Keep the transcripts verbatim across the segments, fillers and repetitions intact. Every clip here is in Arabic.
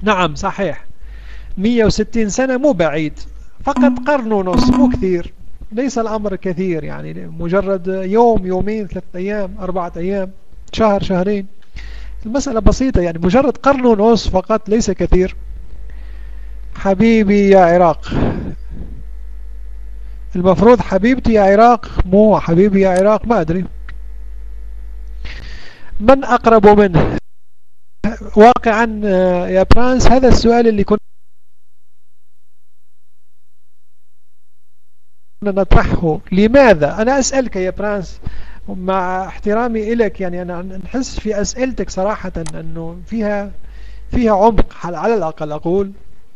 نعم صحيح، مئة وستين سنة مو بعيد، فقط قرن ونص، مو كثير، ليس الأمر كثير، يعني مجرد يوم يومين ثلاثة أيام أربعة أيام شهر شهرين، المسألة بسيطة، يعني مجرد قرن ونص فقط، ليس كثير. حبيبي يا عراق، المفروض حبيبتي يا عراق، مو حبيبي يا عراق، ما أدري. من أقرب منه واقعا يا برانس؟ هذا السؤال اللي كنا نطرحه. لماذا؟ أنا أسألك يا برانس مع احترامي إليك، يعني أنا نحس في أسئلتك صراحة أنه فيها فيها عمق على الأقل أقول.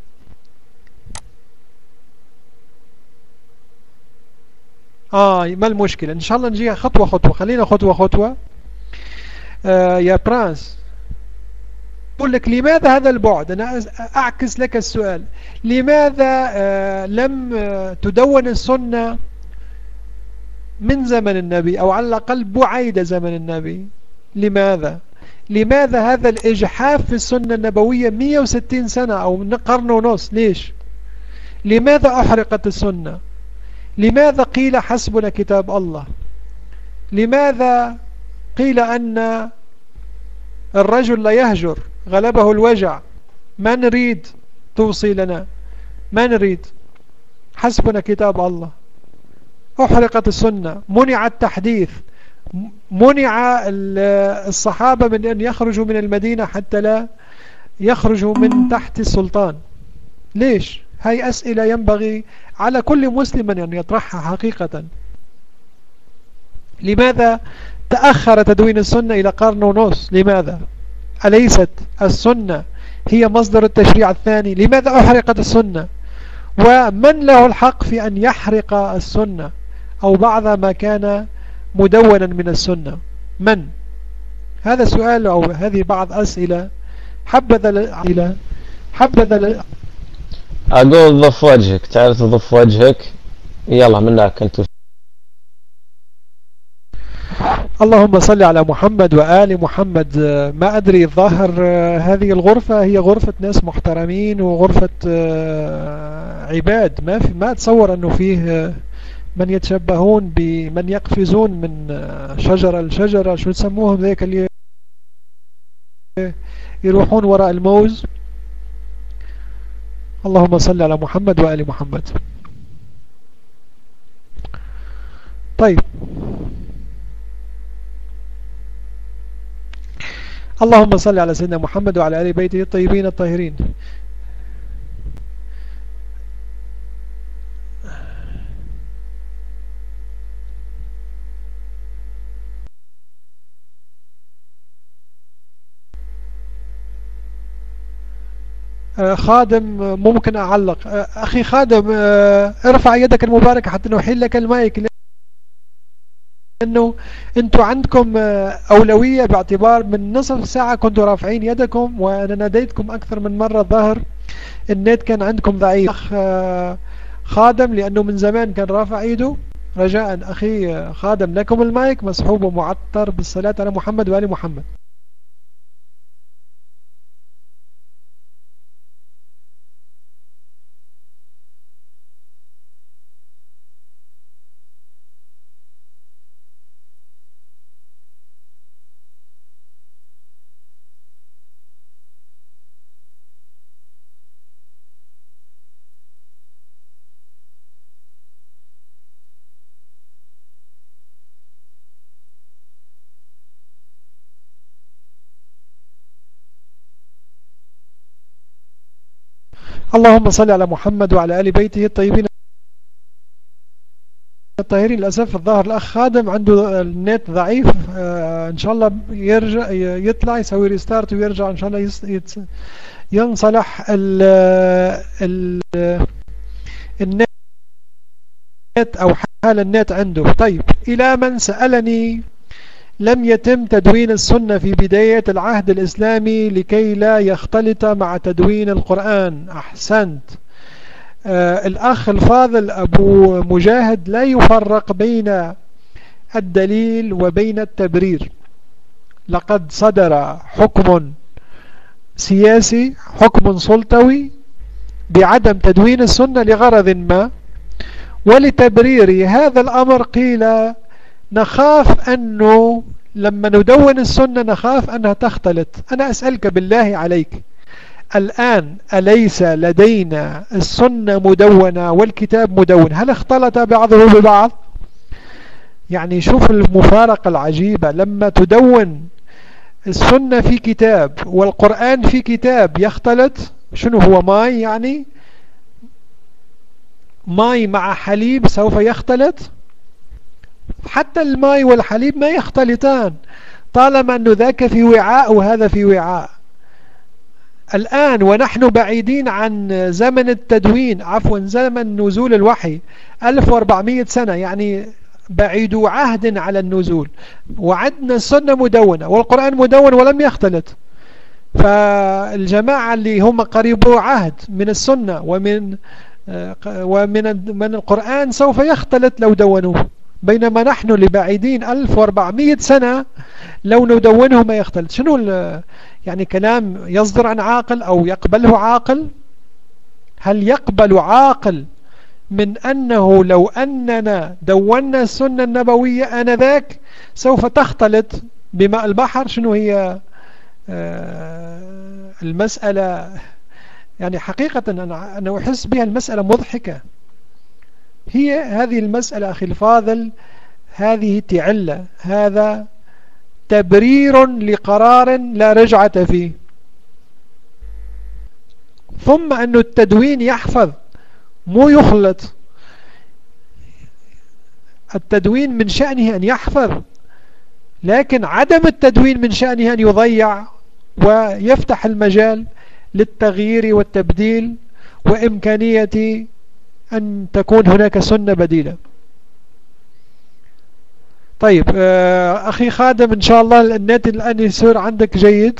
آه ما المشكلة، إن شاء الله نجيها خطوة خطوة، خلينا خطوة خطوة. آه يا برانس، أقول لك لماذا هذا البعد. أنا أعكس لك السؤال، لماذا آه لم آه تدون السنة من زمن النبي، أو على الأقل بعيد زمن النبي؟ لماذا؟ لماذا هذا الإجحاف في السنة النبوية مئة وستين سنة أو قرن ونص؟ ليش؟ لماذا أحرقت السنة؟ لماذا قيل حسبنا كتاب الله؟ لماذا قيل أن الرجل لا يهجر، غلبه الوجع، ما نريد توصي لنا، ما نريد، حسبنا كتاب الله؟ أحرقت السنة، منع التحديث، منع الصحابة من أن يخرجوا من المدينة حتى لا يخرجوا من تحت السلطان. ليش؟ هاي أسئلة ينبغي على كل مسلم أن يطرحها حقيقة. لماذا تأخر تدوين السنة إلى قرن ونص؟ لماذا؟ أليست السنة هي مصدر التشريع الثاني؟ لماذا أحرقت السنة؟ ومن له الحق في أن يحرق السنة أو بعض ما كان مدونا من السنة؟ من؟ هذا سؤال أو هذه بعض أسئلة. حبذا الأسئلة، حبذا ل... أقول ضف وجهك، تعرف تضف وجهك، يلا منك أنت. اللهم صل على محمد وآل محمد. ما أدري، الظاهر هذه الغرفة هي غرفة ناس محترمين وغرفة عباد، ما في ما أتصور أنه فيه من يتشبهون بمن يقفزون من شجرة لشجرة، شو تسموهم ذيك اللي يروحون وراء الموز. اللهم صل على محمد وآل محمد. طيب، اللهم صل على سيدنا محمد وعلى آل بيته الطيبين الطاهرين. خادم ممكن أعلق؟ أخي خادم، ارفع يدك المباركة حتى نحيل لك المايك، لأنه أنتوا عندكم أولوية باعتبار من نصف ساعة كنتوا رافعين يدكم وأنا ناديتكم أكثر من مرة. الظاهر النت كان عندكم ضعيف. أخ خادم لأنه من زمان كان رافع إيده، رجاء أخي خادم لكم المايك مسحوب ومعطر بالصلاة على محمد وآل محمد. اللهم صل على محمد وعلى آل بيته الطيبين الطاهرين. للأسف الظاهر الأخ خادم عنده النت ضعيف، آه إن شاء الله يرجع يطلع يسوي ريستارت ويرجع إن شاء الله يس يتس ينصلح ال ال النت أو حال النت عنده. طيب، إلى من سألني: لم يتم تدوين السنة في بداية العهد الإسلامي لكي لا يختلط مع تدوين القرآن. أحسنت. آه الأخ الفاضل أبو مجاهد، لا يفرق بين الدليل وبين التبرير. لقد صدر حكم سياسي، حكم سلطوي بعدم تدوين السنة لغرض ما، ولتبرير هذا الأمر قيل نخاف أنه لما ندون السنة نخاف أنها تختلط. أنا أسألك بالله عليك، الآن أليس لدينا السنة مدونة والكتاب مدون؟ هل اختلط بعضه ببعض؟ يعني شوف المفارقة العجيبة، لما تدون السنة في كتاب والقرآن في كتاب يختلط. شنو هو ماي؟ يعني ماي مع حليب سوف يختلط؟ حتى الماء والحليب ما يختلطان طالما أنه ذاك في وعاء وهذا في وعاء. الآن ونحن بعيدين عن زمن التدوين، عفوا زمن نزول الوحي ألف وأربعمائة سنة، يعني بعيد عهد على النزول، وعدنا السنة مدونة والقرآن مدون ولم يختلط. فالجماعة اللي هم قريبوا عهد من السنة ومن ومن من القرآن سوف يختلط لو دونوه، بينما نحن اللي بعيدين ألف وأربعمائة سنة لو ندونه ما يختلط. شنو يعني كلام يصدر عن عاقل أو يقبله عاقل؟ هل يقبل عاقل من أنه لو أننا دونا السنة النبوية آنذاك سوف تختلط بماء البحر؟ شنو هي آه المسألة؟ يعني حقيقة أنا, أنا أحس بها المسألة مضحكة. هي هذه المسألة أخي الفاضل، هذه تعلة، هذا تبرير لقرار لا رجعة فيه. ثم أن التدوين يحفظ مو يخلط. التدوين من شأنه أن يحفظ، لكن عدم التدوين من شأنه أن يضيع ويفتح المجال للتغيير والتبديل وإمكانية أن تكون هناك سنة بديلة. طيب أخي خادم، إن شاء الله النت الآن يصير عندك جيد.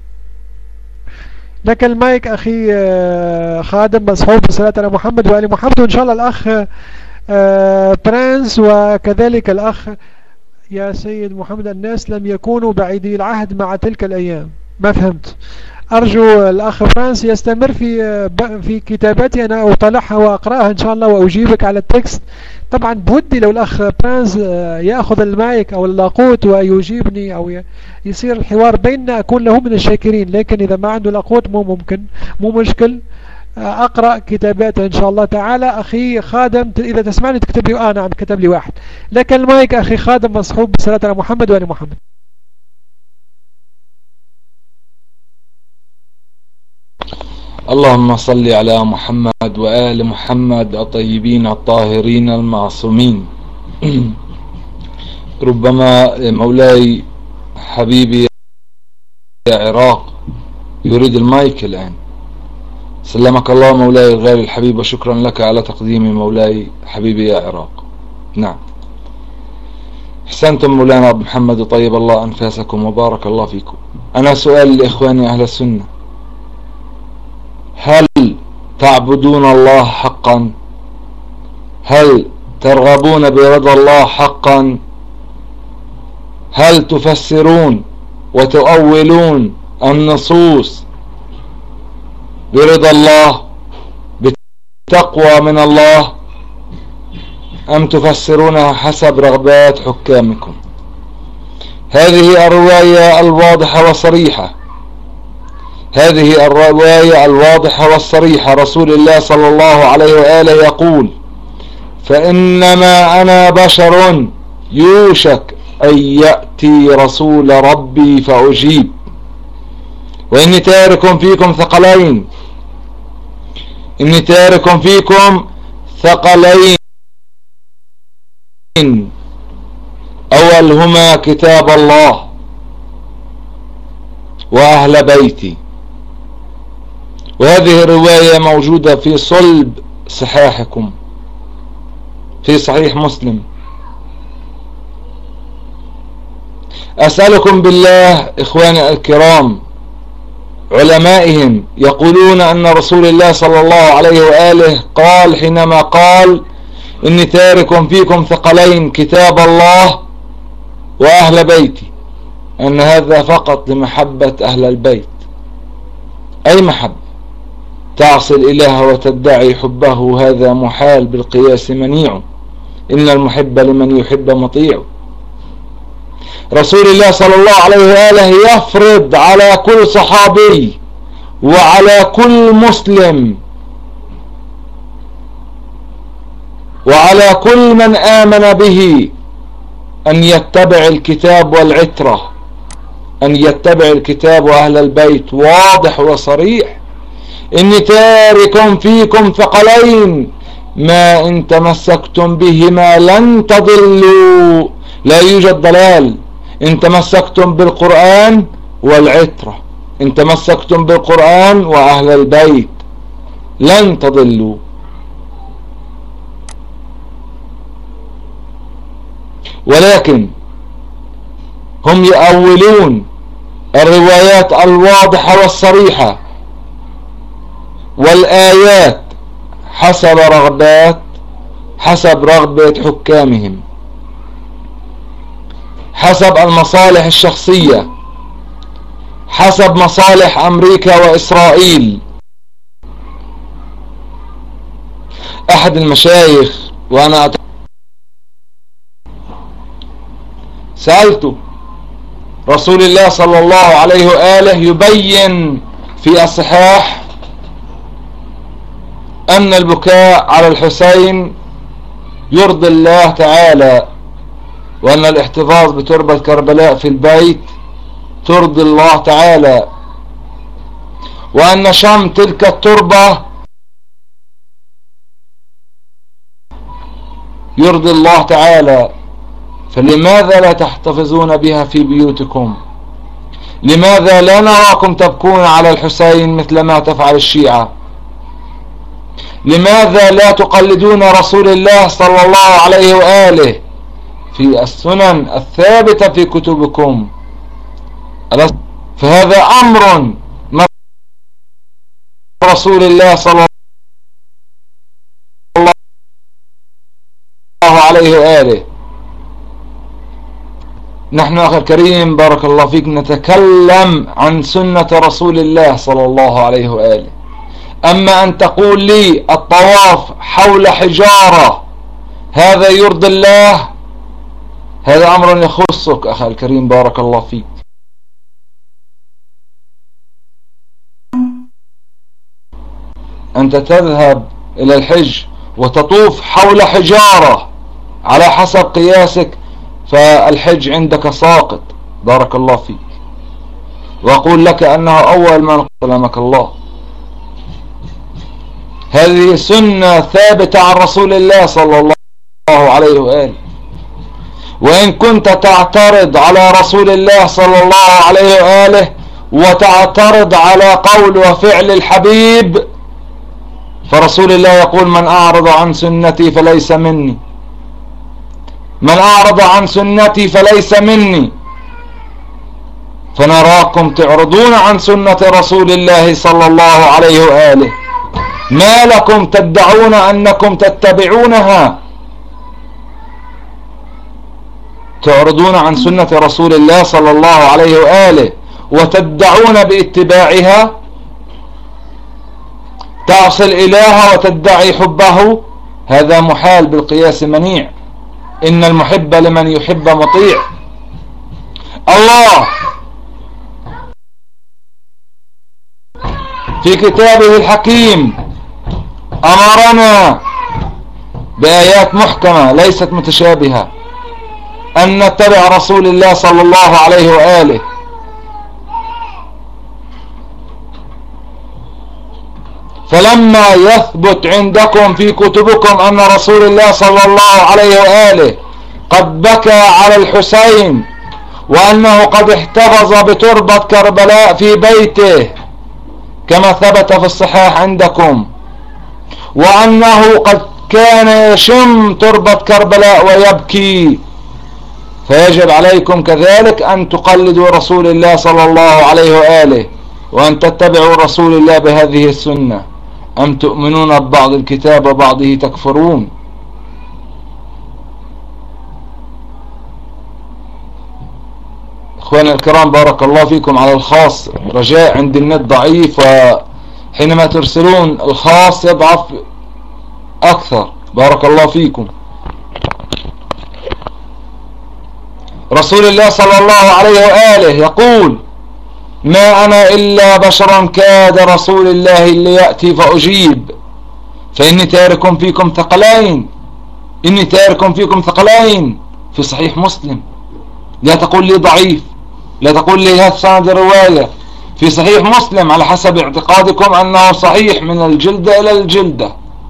لك المايك أخي خادم مصحوب بالصلاة على محمد وآل محمد، وإن شاء الله الأخ برانس وكذلك الأخ يا سيد محمد. الناس لم يكونوا بعيدي العهد مع تلك الأيام. ما فهمت. أرجو الأخ فرانس يستمر في في كتاباتي، أنا أطلعها وأقرأها إن شاء الله وأجيبك على التكست. طبعا بودي لو الأخ فرانس يأخذ المايك أو اللاقوت ويجيبني أو يصير الحوار بيننا أكون له من الشاكرين، لكن إذا ما عنده لاقوت مو ممكن، مو مشكل. أقرأ كتاباته إن شاء الله تعالى. أخي خادم إذا تسمعني تكتب لي. آه نعم كتب لي واحد. لك المايك أخي خادم مصحوب بالصلاة على محمد وآل محمد. اللهم صل على محمد وآل محمد الطيبين الطاهرين المعصومين. ربما مولاي حبيبي يا عراق يريد المايك الآن. سلمك الله مولاي الغالي الحبيب، وشكرا لك على تقديم مولاي حبيبي يا عراق. نعم احسنتم مولانا عبد محمد، وطيب الله أنفاسكم وبارك الله فيكم. أنا سؤال لإخواني أهل السنة، هل تعبدون الله حقا؟ هل ترغبون برضا الله حقا؟ هل تفسرون وتؤولون النصوص برضا الله بتقوى من الله، أم تفسرونها حسب رغبات حكامكم؟ هذه الرواية الواضحة والصريحة، هذه الرواية الواضحة والصريحة. رسول الله صلى الله عليه وآله يقول: فإنما أنا بشر يوشك أن يأتي رسول ربي فأجيب، وإني تارك فيكم ثقلين، إني تارك فيكم ثقلين أولهما كتاب الله وأهل بيتي. وهذه الرواية موجودة في صلب صحاحكم في صحيح مسلم. أسألكم بالله إخواني الكرام، علمائهم يقولون أن رسول الله صلى الله عليه وآله قال حينما قال: إني تارك فيكم ثقلين كتاب الله وأهل بيتي، أن هذا فقط لمحبة أهل البيت. أي محب. تعصي الإله وتدعي حبه هذا محال بالقياس منيع، إن المحب لمن يحب مطيع. رسول الله صلى الله عليه وآله يفرض على كل صحابي وعلى كل مسلم وعلى كل من آمن به أن يتبع الكتاب والعترة، أن يتبع الكتاب وأهل البيت، واضح وصريح. إني تارك فيكم ثقلين ما إن تمسكتم بهما لن تضلوا. لا يوجد ضلال إن تمسكتم بالقرآن والعترة، إن تمسكتم بالقرآن وأهل البيت لن تضلوا. ولكن هم يؤولون الروايات الواضحة والصريحة والآيات حسب رغبات حسب رغبة حكامهم، حسب المصالح الشخصية، حسب مصالح أمريكا وإسرائيل. أحد المشايخ وأنا سألته رسول الله صلى الله عليه وآله يبين في الصحاح أن البكاء على الحسين يرضي الله تعالى، وأن الاحتفاظ بتربة كربلاء في البيت ترضي الله تعالى، وأن شم تلك التربة يرضي الله تعالى. فلماذا لا تحتفظون بها في بيوتكم؟ لماذا لا نراكم تبكون على الحسين مثل ما تفعل الشيعة؟ لماذا لا تقلدون رسول الله صلى الله عليه وآله في السنن الثابتة في كتبكم؟ فهذا أمر من رسول الله صلى الله عليه وآله. نحن أخي الكريم بارك الله فيك نتكلم عن سنة رسول الله صلى الله عليه وآله. أما أن تقول لي الطواف حول حجارة هذا يرضي الله، هذا أمر يخصك أخي الكريم بارك الله فيك. أنت تذهب إلى الحج وتطوف حول حجارة على حسب قياسك، فالحج عندك ساقط بارك الله فيك. وأقول لك أنه أول من سلمك الله. هذه سنة ثابتة عن رسول الله صلى الله عليه وآله. وإن كنت تعترض على رسول الله صلى الله عليه وآله وتعترض على قول وفعل الحبيب، فرسول الله يقول من أعرض عن سنتي فليس مني، من أعرض عن سنتي فليس مني. فنراكم تعرضون عن سنة رسول الله صلى الله عليه وآله، ما لكم تدعون أنكم تتبعونها؟ تعرضون عن سنة رسول الله صلى الله عليه وآله وتدعون باتباعها، تعصي الإله وتدعي حبه، هذا محال بالقياس منيع، إن المحب لمن يحب مطيع. الله في كتابه الحكيم أمرنا بآيات محكمة ليست متشابهة أن نتبع رسول الله صلى الله عليه وآله. فلما يثبت عندكم في كتبكم أن رسول الله صلى الله عليه وآله قد بكى على الحسين، وأنه قد احتفظ بتربة كربلاء في بيته كما ثبت في الصحاح عندكم، وأنه قد كان يشم تربة كربلاء ويبكي، فيجب عليكم كذلك أن تقلدوا رسول الله صلى الله عليه وآله وأن تتبعوا رسول الله بهذه السنة. أم تؤمنون ببعض الكتاب وبعضه تكفرون؟ اخواني الكرام بارك الله فيكم على الخاص، رجاء عند النت ضعيف وحينما ترسلون الخاص يضعف اكثر. بارك الله فيكم. رسول الله صلى الله عليه وآله يقول: ما أنا إلا بشرا كاد رسول الله اللي يأتي فأجيب، فإني تارك فيكم ثقلين إني تارك فيكم ثقلين في صحيح مسلم. لا تقول لي ضعيف، لا تقول لي هذا سند الرواية، في صحيح مسلم على حسب اعتقادكم أنه صحيح من الجلدة إلى الجلدة.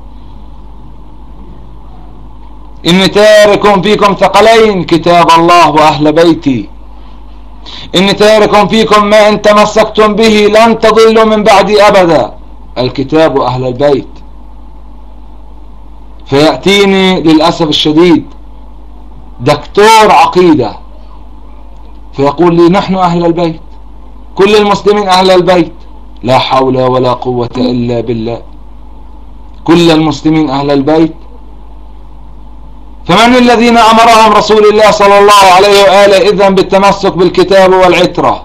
إني تارك فيكم ثقلين، كتاب الله وأهل بيتي. إني تارك فيكم ما إن تمسكتم به لن تضلوا من بعدي أبدا، الكتاب وأهل البيت. فيأتيني للأسف الشديد دكتور عقيدة فيقول لي: نحن أهل البيت، كل المسلمين أهل البيت. لا حول ولا قوة إلا بالله، كل المسلمين أهل البيت. فمن الذين أمرهم رسول الله صلى الله عليه وآله إذن بالتمسك بالكتاب والعترة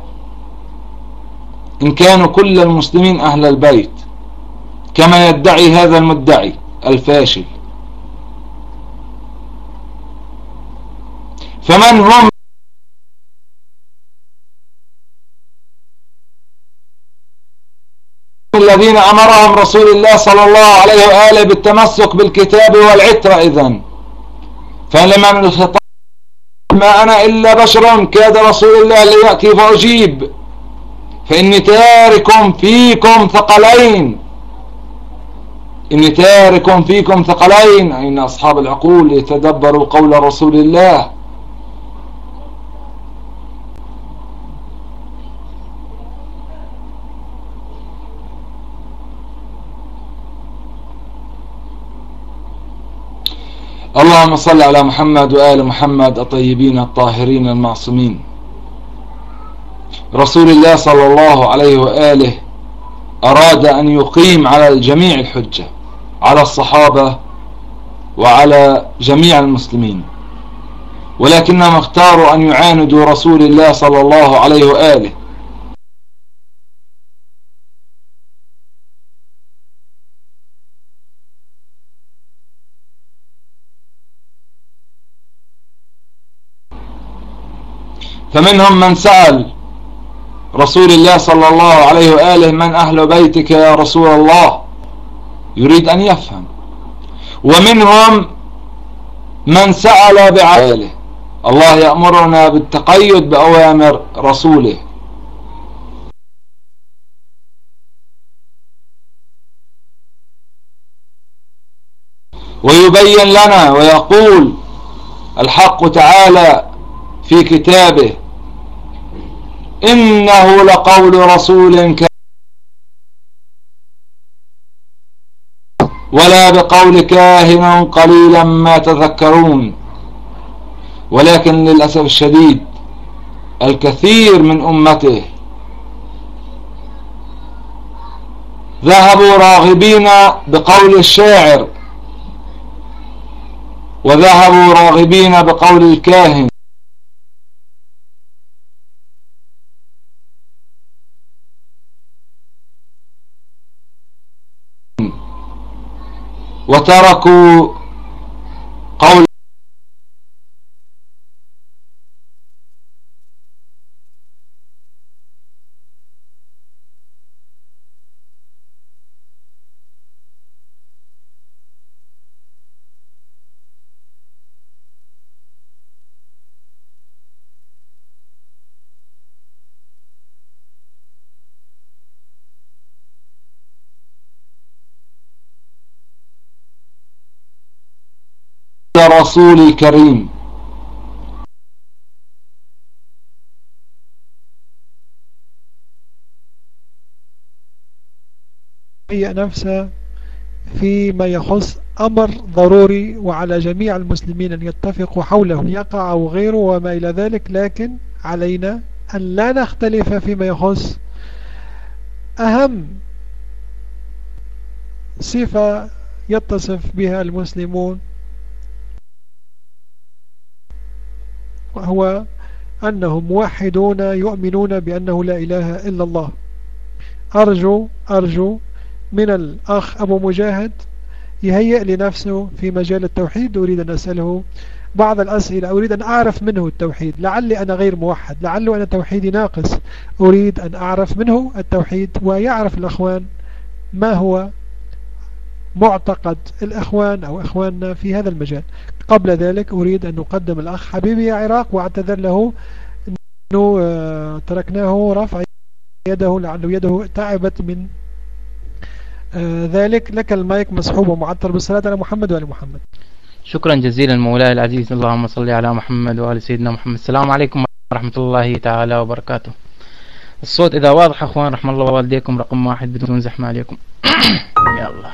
إن كانوا كل المسلمين أهل البيت كما يدعي هذا المدعي الفاشل؟ فمن هم الذين أمرهم رسول الله صلى الله عليه وآله بالتمسك بالكتاب والعترة إذن؟ فلما من الخطاب: ما أنا إلا بشر كاد رسول الله ليأتي فأجيب، فإني تارك فيكم ثقلين. إني تارك فيكم ثقلين، أين أصحاب العقول يتدبروا قول رسول الله؟ اللهم صل على محمد وآل محمد الطيبين الطاهرين المعصومين. رسول الله صلى الله عليه وآله أراد أن يقيم على الجميع الحجة، على الصحابة وعلى جميع المسلمين، ولكنهم اختاروا أن يعاندوا رسول الله صلى الله عليه وآله. فمنهم من سأل رسول الله صلى الله عليه وآله: من أهل بيتك يا رسول الله؟ يريد أن يفهم. ومنهم من سأل بعقله. الله يأمرنا بالتقيد بأوامر رسوله، ويبين لنا ويقول الحق تعالى في كتابه: إنه لقول رسول كريم ولا بقول كاهن قليلا ما تذكرون. ولكن للأسف الشديد الكثير من أمته ذهبوا راغبين بقول الشاعر، وذهبوا راغبين بقول الكاهن، وتركوا قول رسول الكريم. هي نفسها فيما يخص أمر ضروري وعلى جميع المسلمين أن يتفقوا حوله، يقع أو غيره وما إلى ذلك، لكن علينا أن لا نختلف فيما يخص أهم صفة يتصف بها المسلمون، وهو أنهم موحدون يؤمنون بأنه لا إله إلا الله. أرجو أرجو من الأخ أبو مجاهد يهيئ لنفسه في مجال التوحيد. أريد أن أسأله بعض الأسئلة، أريد أن أعرف منه التوحيد، لعلي أنا غير موحد، لعله أنا توحيدي ناقص، أريد أن أعرف منه التوحيد ويعرف الأخوان ما هو معتقد الأخوان أو أخواننا في هذا المجال. قبل ذلك أريد أن نقدم الأخ حبيبي يا عراق، واعتذر له أنه تركناه رفع يده لعله يده تعبت من ذلك. لك المايك مسحوب ومعطر بالصلاة على محمد وآل محمد. شكرا جزيلا مولاي العزيز، اللهم صل على محمد وآل سيدنا محمد. السلام عليكم ورحمة الله تعالى وبركاته. الصوت إذا واضح أخوان رحم الله والديكم رقم واحد بدون زحمة عليكم. يلا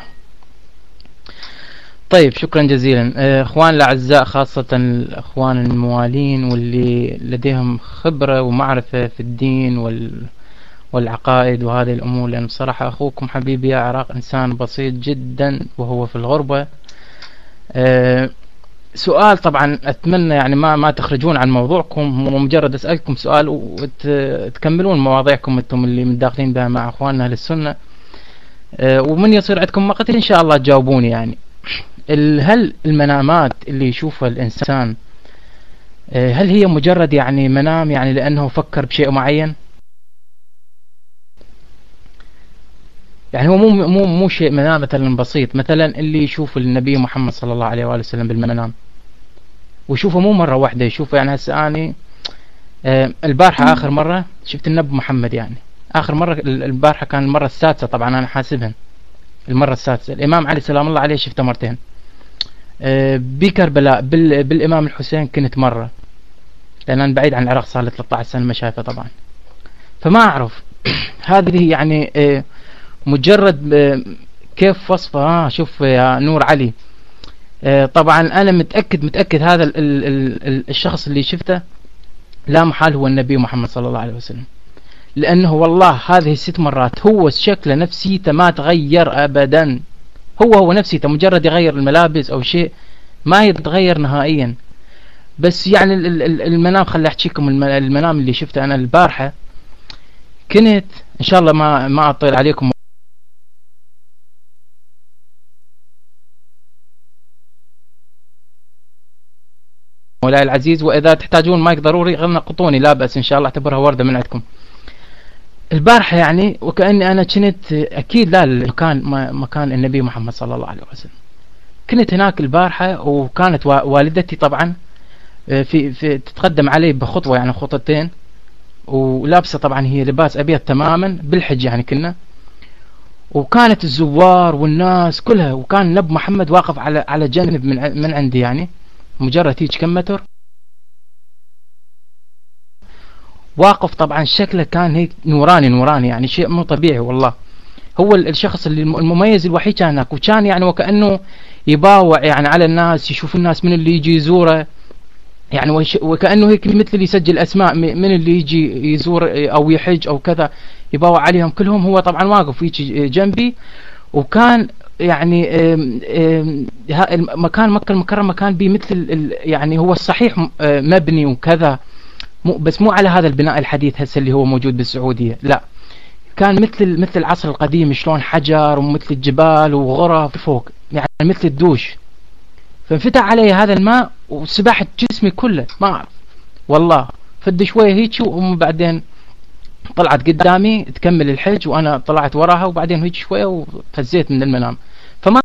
طيب شكرا جزيلا اخوان الاعزاء، خاصة الاخوان الموالين واللي لديهم خبرة ومعرفة في الدين وال والعقائد وهذه الامور، لان بصراحة اخوكم حبيبي يا عراق انسان بسيط جدا وهو في الغربة. أه سؤال طبعا اتمنى يعني ما ما تخرجون عن موضوعكم، ومجرد اسالكم سؤال وتكملون مواضيعكم انتم اللي متداخلين بها مع اخواننا اهل السنة. أه ومن يصير عندكم وقت ان شاء الله تجاوبوني. يعني هل المنامات اللي يشوفها الإنسان هل هي مجرد يعني منام يعني لأنه فكر بشيء معين؟ يعني هو مو مو مو شيء منام مثلا بسيط، مثلا اللي يشوف النبي محمد صلى الله عليه وآله وسلم بالمنام ويشوفه مو مرة واحدة، يشوفه يعني هسه أنا البارحة آخر مرة شفت النبي محمد، يعني آخر مرة البارحة كان المرة السادسة طبعا أنا حاسبها المرة السادسة. الإمام علي سلام الله عليه شفته مرتين، بكربلاء بالإمام الحسين كنت مرة، لأن أنا بعيد عن العراق صار لي ثلاثة عشر سنة ما شايفه طبعا. فما أعرف هذه يعني مجرد كيف وصفه. ها شوف يا نور علي، طبعا أنا متأكد متأكد هذا ال ال الشخص اللي شفته لا محال هو النبي محمد صلى الله عليه وسلم، لأنه والله هذه الست مرات هو شكله نفسيته ما تغير أبدا، هو هو نفسيته، مجرد يغير الملابس أو شيء ما يتغير نهائيا. بس يعني المنام خلي أحكيكم المنام اللي شفته أنا البارحة، كنت إن شاء الله ما ما أطيل عليكم مولاي العزيز، وإذا تحتاجون مايك ضروري غنقطوني لا بأس إن شاء الله، اعتبرها وردة من عندكم. البارحة يعني وكأني أنا كنت أكيد لا المكان مكان النبي محمد صلى الله عليه وسلم. كنت هناك البارحة وكانت والدتي طبعا في, في تتقدم علي بخطوة يعني خطتين، ولابسة طبعا هي لباس أبيض تماما بالحج يعني كنا، وكانت الزوار والناس كلها، وكان نبي محمد واقف على على جانب من من عندي، يعني مجرد هيك كم متر واقف. طبعا شكله كان هيك نوراني نوراني يعني شيء مو طبيعي والله. هو الشخص اللي المميز الوحيد كان هناك، وكان يعني وكأنه يباوع يعني على الناس، يشوف الناس من اللي يجي يزوره، يعني وكأنه هيك مثل اللي يسجل أسماء من اللي يجي يزور أو يحج أو كذا، يباوع عليهم كلهم. هو طبعا واقف يجي جنبي، وكان يعني مكان مكة المكرمة كان بيه مثل يعني هو الصحيح مبني وكذا، مو بس مو على هذا البناء الحديث هسه اللي هو موجود بالسعودية، لا كان مثل مثل العصر القديم، شلون حجر ومثل الجبال وغرف فوق يعني مثل الدوش. فانفتح علي هذا الماء وسبحت جسمي كله ما أعرف والله، فد شوية هيك وبعدين طلعت قدامي تكمل الحج وأنا طلعت وراها، وبعدين هيك شوية وفزيت من المنام. فما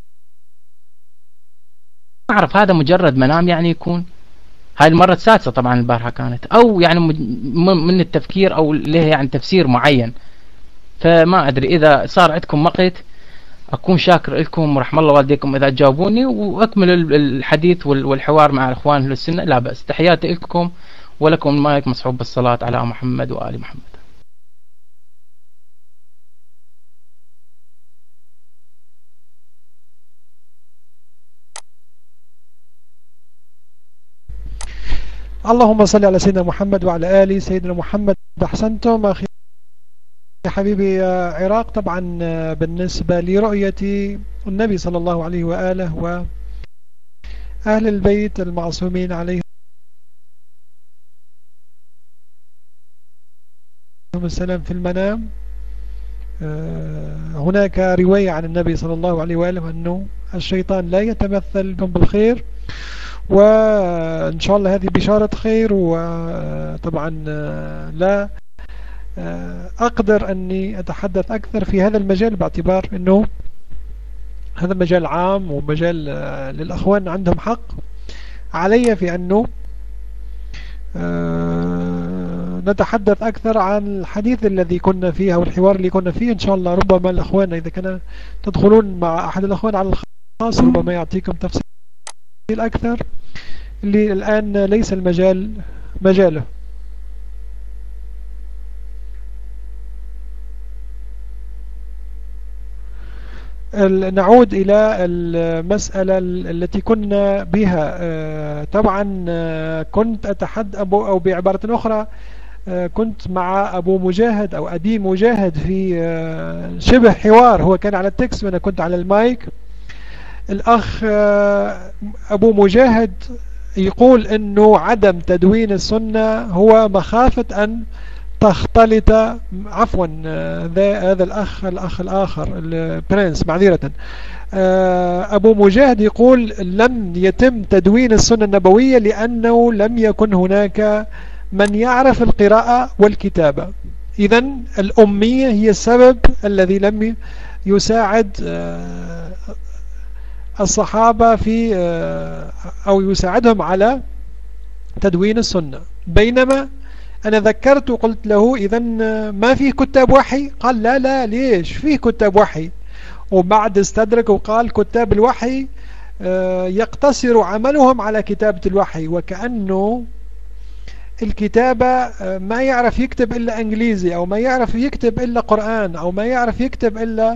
أعرف هذا مجرد منام يعني يكون، هاي المرة السادسة طبعا البارحة كانت، أو يعني من التفكير أو له يعني تفسير معين. فما أدري إذا صار عندكم وقت أكون شاكر لكم ورحم الله والديكم إذا تجاوبوني، وأكمل الحديث والحوار مع الإخوان أهل السنة. لا بأس، تحياتي لكم ولكم المايك مصحوب بالصلاة على محمد وآل محمد. اللهم صل على سيدنا محمد وعلى آل سيدنا محمد. أحسنتم أخي حبيبي يا عراق. طبعا بالنسبة لرؤية النبي صلى الله عليه وآله وأهل البيت المعصومين عليه السلام في المنام. هناك رواية عن النبي صلى الله عليه وآله أنه الشيطان لا يتمثل بالخير، وإن شاء الله هذه بشارة خير. وطبعا لا أقدر أني أتحدث أكثر في هذا المجال باعتبار أنه هذا مجال عام ومجال للأخوان عندهم حق علي في أنه نتحدث أكثر عن الحديث الذي كنا فيه أو الحوار اللي كنا فيه. إن شاء الله ربما الأخوان إذا كان تدخلون مع أحد الأخوان على الخاص ربما يعطيكم تفصيل أكثر اللي الآن ليس المجال مجاله. نعود إلى المسألة التي كنا بها. طبعا كنت أتحدث أو بعبارة أخرى كنت مع أبو مجاهد أو أبي مجاهد في شبه حوار. هو كان على التكست وأنا كنت على المايك. الأخ أبو مجاهد يقول أنه عدم تدوين السنة هو مخافة أن تختلط، عفوا هذا الأخ الأخ الآخر البرنس معذرة، أبو مجاهد يقول لم يتم تدوين السنة النبوية لأنه لم يكن هناك من يعرف القراءة والكتابة. إذن الأمية هي السبب الذي لم يساعد الصحابة في أو يساعدهم على تدوين السنة. بينما أنا ذكرت وقلت له إذن ما فيه كتاب وحي؟ قال لا لا ليش فيه كتاب وحي. وبعد استدرك وقال كتاب الوحي يقتصر عملهم على كتابة الوحي، وكأنه الكتابة ما يعرف يكتب إلا إنجليزي أو ما يعرف يكتب إلا قرآن أو ما يعرف يكتب إلا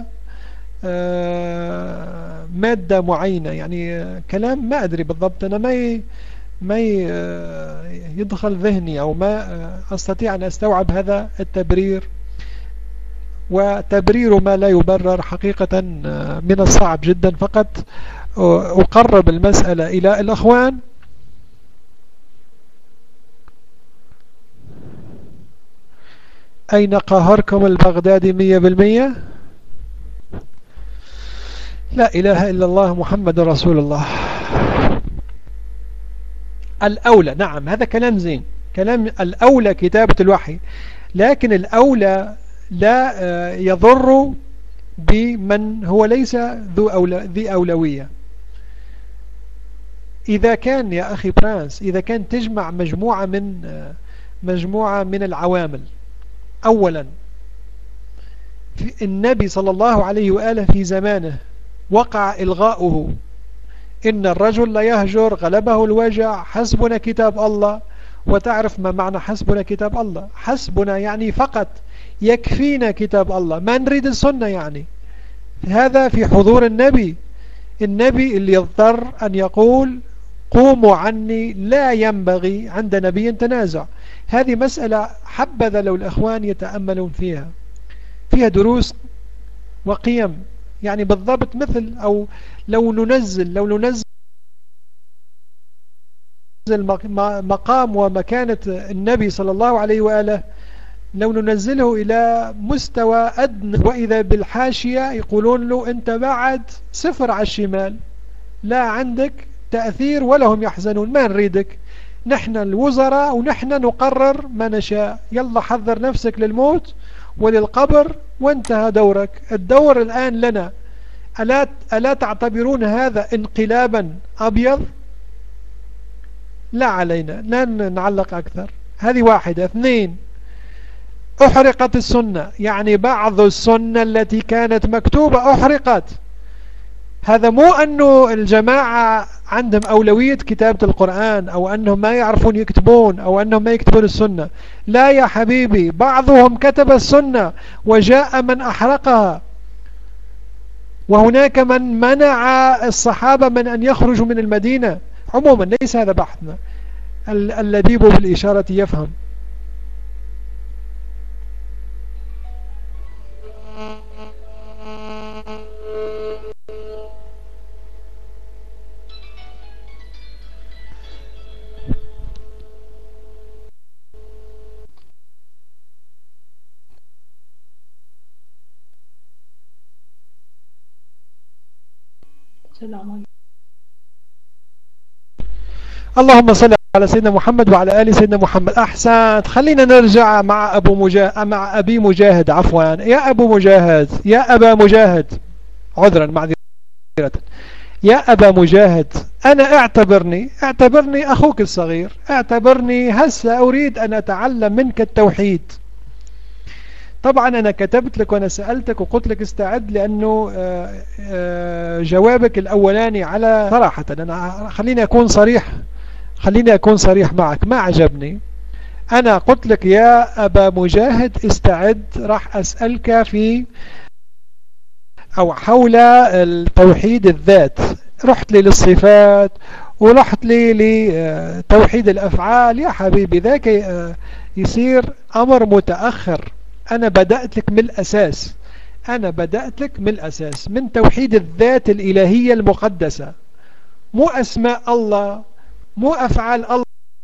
مادة معينة. يعني كلام ما أدري بالضبط، أنا ما ما يدخل ذهني أو ما أستطيع أن أستوعب هذا التبرير، وتبرير ما لا يبرر حقيقة من الصعب جدا. فقط أقرب المسألة إلى الأخوان. أين قاهركم البغدادي مية بالمية؟ لا إله إلا الله محمد رسول الله. الأولى نعم هذا كلام زين، كلام الأولى كتابة الوحي، لكن الأولى لا يضر بمن هو ليس ذو أولى ذي أولوية. إذا كان يا أخي برانس إذا كان تجمع مجموعة من مجموعة من العوامل. أولا النبي صلى الله عليه وآله في زمانه وقع إلغاؤه، إن الرجل لا يهجر غلبه الوجع حسبنا كتاب الله. وتعرف ما معنى حسبنا كتاب الله؟ حسبنا يعني فقط يكفينا كتاب الله، ما نريد السنة. يعني هذا في حضور النبي، النبي اللي يضطر أن يقول قوموا عني، لا ينبغي عند نبي تنازع. هذه مسألة حبذا لو الأخوان يتأملون فيها، فيها دروس وقيم. يعني بالضبط مثل أو لو ننزل لو ننزل مقام ومكانة النبي صلى الله عليه وآله، لو ننزله إلى مستوى أدنى، وإذا بالحاشية يقولون له أنت بعد صفر على الشمال، لا عندك تأثير ولا هم يحزنون، ما نريدك، نحن الوزراء ونحن نقرر ما نشاء، يلا حذر نفسك للموت وللقبر وانتهى دورك، الدور الآن لنا. ألا, ألا تعتبرون هذا انقلابا أبيض؟ لا علينا، لن نعلق أكثر. هذه واحدة. اثنين، أحرقت السنة، يعني بعض السنة التي كانت مكتوبة أحرقت. هذا مو أنه الجماعة عندهم أولوية كتابة القرآن أو أنهم ما يعرفون يكتبون أو أنهم ما يكتبون السنة، لا يا حبيبي، بعضهم كتب السنة وجاء من أحرقها، وهناك من منع الصحابة من أن يخرجوا من المدينة. عموما ليس هذا بحثنا، اللبيب بالإشارة يفهم. السلام عليكم. اللهم صل على سيدنا محمد وعلى آل سيدنا محمد. أحسنت. خلينا نرجع مع أبو مجاهد مع أبي مجاهد عفوا يا أبو مجاهد يا أبا مجاهد عذرا معذرة يا أبا مجاهد، أنا اعتبرني اعتبرني أخوك الصغير، اعتبرني هسه أريد أن أتعلم منك التوحيد. طبعا أنا كتبت لك وأنا سألتك وقلت لك استعد، لأنه جوابك الأولاني على صراحة أنا خليني أكون صريح خليني أكون صريح معك ما عجبني. أنا قلت لك يا أبا مجاهد استعد، راح أسألك في أو حول التوحيد الذات، رحت لي للصفات ورحت لي لتوحيد الأفعال. يا حبيبي ذاك يصير أمر متأخر. أنا بدأت لك من الأساس أنا بدأت لك من الأساس من توحيد الذات الإلهية المقدسة، مو أسماء الله مو أفعال الله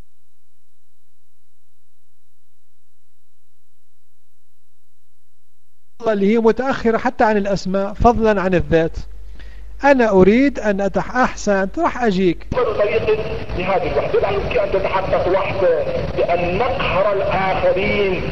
اللي هي متأخرة حتى عن الأسماء فضلا عن الذات. أنا أريد أن أتحسن راح أجيك طريقة لهذه الوحدة. لا يمكن أن تتحقق وحدة بأن نقهر الآخرين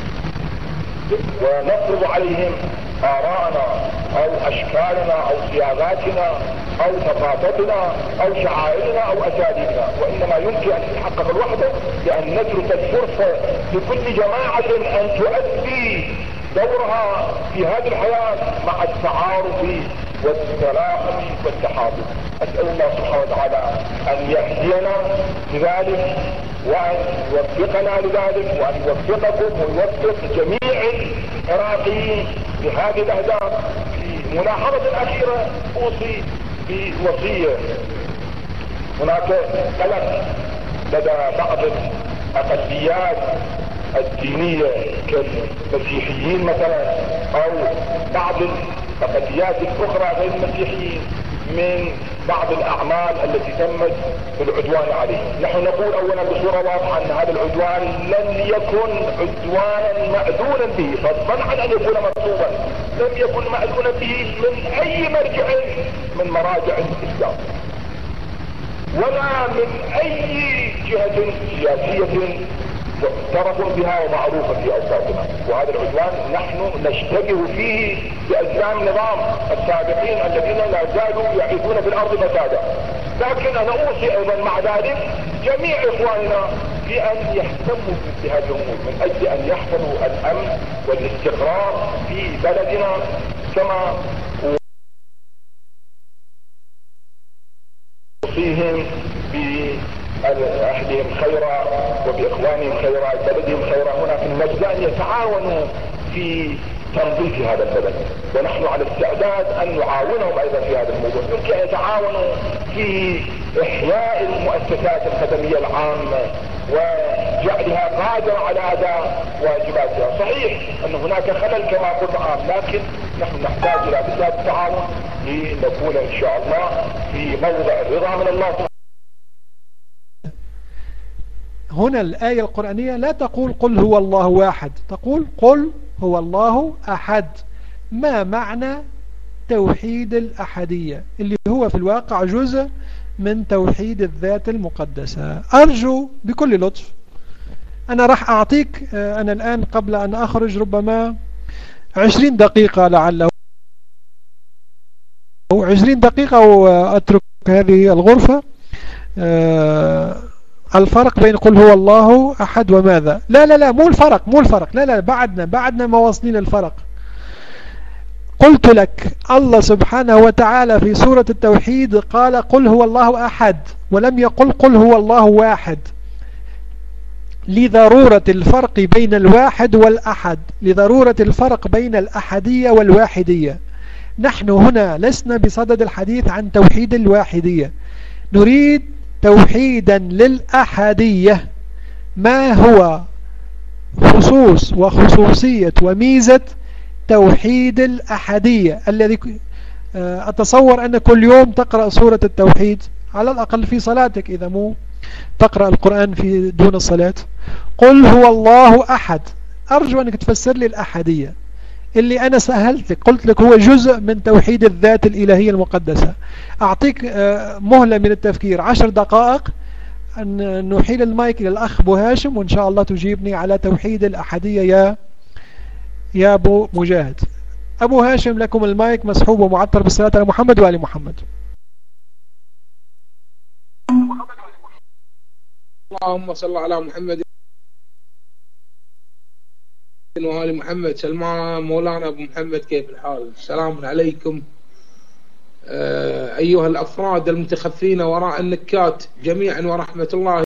ونفرض عليهم آراءنا أو أشكالنا أو صياغاتنا أو ثقافتنا أو شعائرنا أو أساليبنا، وإنما يمكن أن تتحقق الوحدة بأن نترك الفرصة لكل جماعة أن تؤدي دورها في هذه الحياة مع التعارف والتلاحم والتحابب. أسأل الله سبحانه وتعالى أن يهدينا لذلك وأن يوفقنا لذلك وأن يوفقكم ويوفق جميع العراقيين لهذه الأهداف. في ملاحظة الأخيرة أوصي بوصية. هناك قلق لدى بعض الأقليات الدينية كالمسيحيين مثلا أو بعض الأقليات الأخرى غير المسيحيين من بعض الأعمال التي تمت بالعدوان عليه. نحن نقول أولا بصورة واضحة أن هذا العدوان لن يكن عدوانا مأذونا به، فضلا عن أن يكون مطلوبا، لم يكن مأذونا به من أي مرجع من مراجع الإسلام ولا من أي جهة سياسية معترف بها ومعروفة في أوساطنا. وهذا العدوان نحن نشتبه فيه بأجرام نظام السابقين الذين لا زالوا يعيثون في الأرض فسادا. لكن أنا أوصي أيضا مع ذلك جميع إخواننا بأن يهتموا بهذه الأمور من أجل أن يحفظوا الأمن والاستقرار في بلدنا كما أوصيهم بأهلهم خيرا وبإخوانهم خيرا بلدهم خيرا. هنا في المجد أن يتعاونوا في تنظيف هذا البلد، ونحن على استعداد أن نعاونهم أيضا في هذا الموضوع. يمكن أن يتعاونوا في إحياء المؤسسات الخدمية العامة وجعلها قادرة على أداء واجباتها. صحيح أن هناك خلل كما قلت عام، لكن نحن نحتاج إلى مثل هذا التعاون لنكون إن شاء الله في موضع الرضا من الله. هنا الآية القرآنية لا تقول قل هو الله واحد، تقول قل هو الله أحد. ما معنى توحيد الأحدية اللي هو في الواقع جزء من توحيد الذات المقدسة؟ أرجو بكل لطف، أنا راح أعطيك أنا الآن قبل أن أخرج ربما عشرين دقيقة لعله عشرين دقيقة وأترك هذه الغرفة. الفرق بين قل هو الله أحد وماذا؟ لا لا لا مو الفرق مو الفرق لا لا بعدنا بعدنا ما واصلين الفرق. قلت لك الله سبحانه وتعالى في سورة التوحيد قال قل هو الله أحد، ولم يقل قل هو الله واحد، لضرورة الفرق بين الواحد والأحد، لضرورة الفرق بين الأحدية والواحدية. نحن هنا لسنا بصدد الحديث عن توحيد الواحدية، نريد توحيدا للأحدية. ما هو خصوص وخصوصية وميزة توحيد الأحدية الذي أتصور أن كل يوم تقرأ سورة التوحيد على الأقل في صلاتك، إذا مو تقرأ القرآن في دون الصلاة. قل هو الله أحد، أرجو أنك تفسر لي الأحدية. اللي أنا سألتك قلت لك هو جزء من توحيد الذات الإلهية المقدسة. أعطيك مهلة من التفكير عشر دقائق أن نحيل المايك إلى الأخ أبو هاشم، وإن شاء الله تجيبني على توحيد الأحدية يا يا أبو مجاهد. أبو هاشم لكم المايك مسحوب ومعطر بالصلاة على محمد وآل محمد. اللهم صل على محمد وآل محمد. سلمان مولانا أبو محمد، كيف الحال؟ السلام عليكم أيها الأفراد المتخفين وراء النكات جميعا، ورحمة الله